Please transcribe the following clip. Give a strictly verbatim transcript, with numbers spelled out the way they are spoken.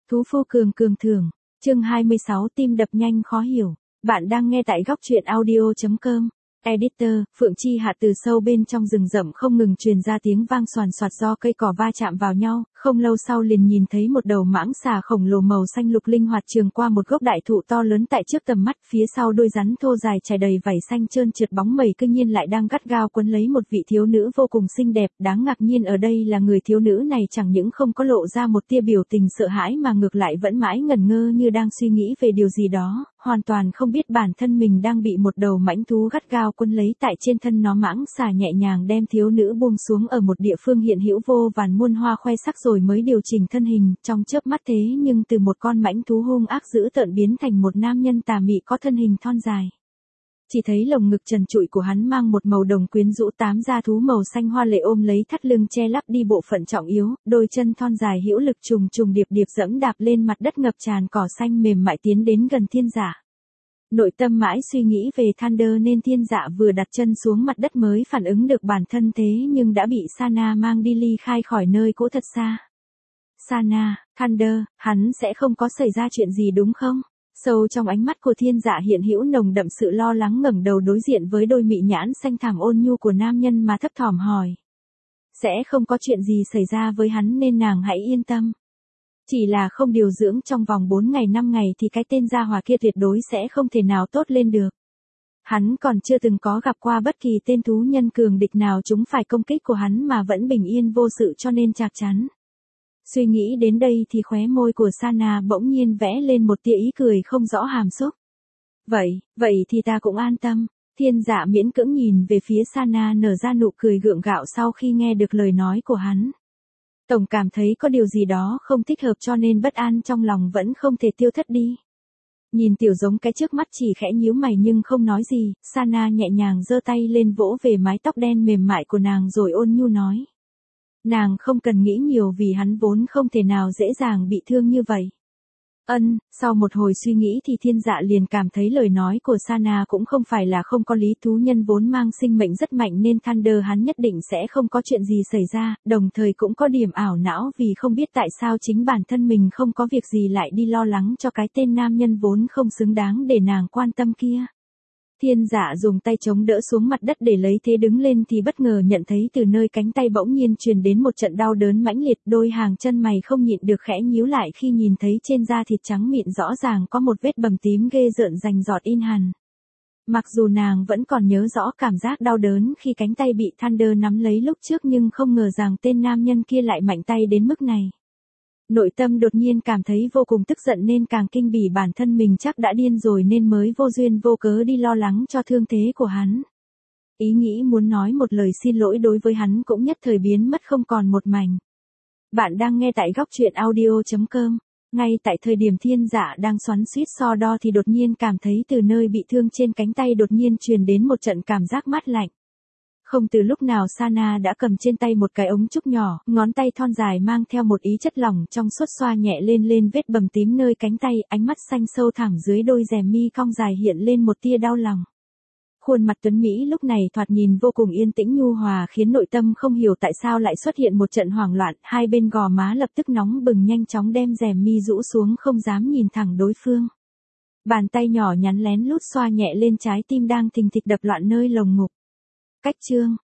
Thú phu cường cường thưởng. Chương hai mươi sáu tim đập nhanh khó hiểu. Bạn đang nghe tại góc truyện audio chấm com. Editor, Phượng Chi Hạ từ sâu bên trong rừng rậm không ngừng truyền ra tiếng vang xoàn xoạt do cây cỏ va chạm vào nhau, không lâu sau liền nhìn thấy một đầu mãng xà khổng lồ màu xanh lục linh hoạt trường qua một gốc đại thụ to lớn tại trước tầm mắt, phía sau đôi rắn thô dài trải đầy vảy xanh trơn trượt bóng mây kinh nhiên lại đang gắt gao quấn lấy một vị thiếu nữ vô cùng xinh đẹp, đáng ngạc nhiên ở đây là người thiếu nữ này chẳng những không có lộ ra một tia biểu tình sợ hãi mà ngược lại vẫn mãi ngẩn ngơ như đang suy nghĩ về điều gì đó, hoàn toàn không biết bản thân mình đang bị một đầu mãnh thú gắt gao quân lấy tại trên thân nó. Mãng xà nhẹ nhàng đem thiếu nữ buông xuống ở một địa phương hiện hữu vô vàn muôn hoa khoe sắc rồi mới điều chỉnh thân hình, trong chớp mắt thế nhưng từ một con mãnh thú hung ác dữ tợn biến thành một nam nhân tà mị có thân hình thon dài. Chỉ thấy lồng ngực trần trụi của hắn mang một màu đồng quyến rũ, tám da thú màu xanh hoa lệ ôm lấy thắt lưng che lắp đi bộ phận trọng yếu, đôi chân thon dài hữu lực trùng trùng điệp điệp dẫm đạp lên mặt đất ngập tràn cỏ xanh mềm mại tiến đến gần Thiên Dạ. Nội tâm mãi suy nghĩ về Thunder nên Thiên Dạ vừa đặt chân xuống mặt đất mới phản ứng được bản thân thế nhưng đã bị Sana mang đi ly khai khỏi nơi cũ thật xa. Sana, Thunder, hắn sẽ không có xảy ra chuyện gì đúng không? Sâu trong ánh mắt của Thiên Dạ hiện hữu nồng đậm sự lo lắng, ngẩng đầu đối diện với đôi mị nhãn xanh thẳm ôn nhu của nam nhân mà thấp thỏm hỏi. Sẽ không có chuyện gì xảy ra với hắn nên nàng hãy yên tâm. Chỉ là không điều dưỡng trong vòng bốn ngày năm ngày thì cái tên gia hỏa kia tuyệt đối sẽ không thể nào tốt lên được. Hắn còn chưa từng có gặp qua bất kỳ tên thú nhân cường địch nào chúng phải công kích của hắn mà vẫn bình yên vô sự cho nên chắc chắn. Suy nghĩ đến đây thì khóe môi của Sana bỗng nhiên vẽ lên một tia ý cười không rõ hàm xúc. Vậy, vậy thì ta cũng an tâm. Thiên Dạ miễn cưỡng nhìn về phía Sana nở ra nụ cười gượng gạo sau khi nghe được lời nói của hắn. Tổng cảm thấy có điều gì đó không thích hợp cho nên bất an trong lòng vẫn không thể tiêu thất đi. Nhìn tiểu giống cái trước mắt chỉ khẽ nhíu mày nhưng không nói gì, Sana nhẹ nhàng giơ tay lên vỗ về mái tóc đen mềm mại của nàng rồi ôn nhu nói. Nàng không cần nghĩ nhiều vì hắn vốn không thể nào dễ dàng bị thương như vậy. Ân, sau một hồi suy nghĩ thì Thiên Dạ liền cảm thấy lời nói của Sana cũng không phải là không có lý, thú nhân vốn mang sinh mệnh rất mạnh nên Thunder hắn nhất định sẽ không có chuyện gì xảy ra, đồng thời cũng có điểm ảo não vì không biết tại sao chính bản thân mình không có việc gì lại đi lo lắng cho cái tên nam nhân vốn không xứng đáng để nàng quan tâm kia. Thiên Dạ dùng tay chống đỡ xuống mặt đất để lấy thế đứng lên thì bất ngờ nhận thấy từ nơi cánh tay bỗng nhiên truyền đến một trận đau đớn mãnh liệt, đôi hàng chân mày không nhịn được khẽ nhíu lại khi nhìn thấy trên da thịt trắng mịn rõ ràng có một vết bầm tím ghê rợn rành rọt in hằn. Mặc dù nàng vẫn còn nhớ rõ cảm giác đau đớn khi cánh tay bị Thunder nắm lấy lúc trước nhưng không ngờ rằng tên nam nhân kia lại mạnh tay đến mức này. Nội tâm đột nhiên cảm thấy vô cùng tức giận nên càng kinh bỉ bản thân mình chắc đã điên rồi nên mới vô duyên vô cớ đi lo lắng cho thương thế của hắn. Ý nghĩ muốn nói một lời xin lỗi đối với hắn cũng nhất thời biến mất không còn một mảnh. Bạn đang nghe tại góc truyện audio chấm com. Ngay tại thời điểm Thiên Dạ đang xoắn xuýt so đo thì đột nhiên cảm thấy từ nơi bị thương trên cánh tay đột nhiên truyền đến một trận cảm giác mát lạnh. Không từ lúc nào Sana đã cầm trên tay một cái ống trúc nhỏ, ngón tay thon dài mang theo một ý chất lỏng trong suốt xoa nhẹ lên lên vết bầm tím nơi cánh tay, ánh mắt xanh sâu thẳm dưới đôi rèm mi cong dài hiện lên một tia đau lòng. Khuôn mặt tuấn Mỹ lúc này thoạt nhìn vô cùng yên tĩnh nhu hòa khiến nội tâm không hiểu tại sao lại xuất hiện một trận hoảng loạn, hai bên gò má lập tức nóng bừng nhanh chóng đem rèm mi rũ xuống không dám nhìn thẳng đối phương. Bàn tay nhỏ nhắn lén lút xoa nhẹ lên trái tim đang thình thịch đập loạn nơi lồng ngực. Cách chương,